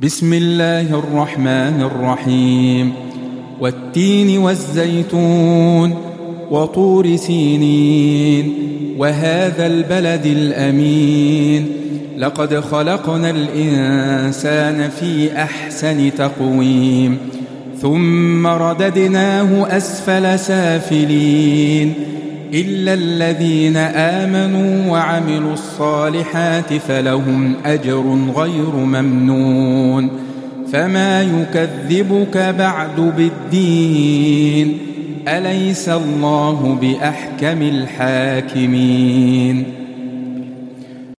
بسم الله الرحمن الرحيم والتين والزيتون وطور سينين وهذا البلد الأمين لقد خلقنا الإنسان في أحسن تقويم ثم رددناه أسفل سافلين إلا الذين آمنوا وعملوا الصالحات فلهم أجر غير ممنون فما يكذبك بعد بالدين أليس الله بأحكم الحاكمين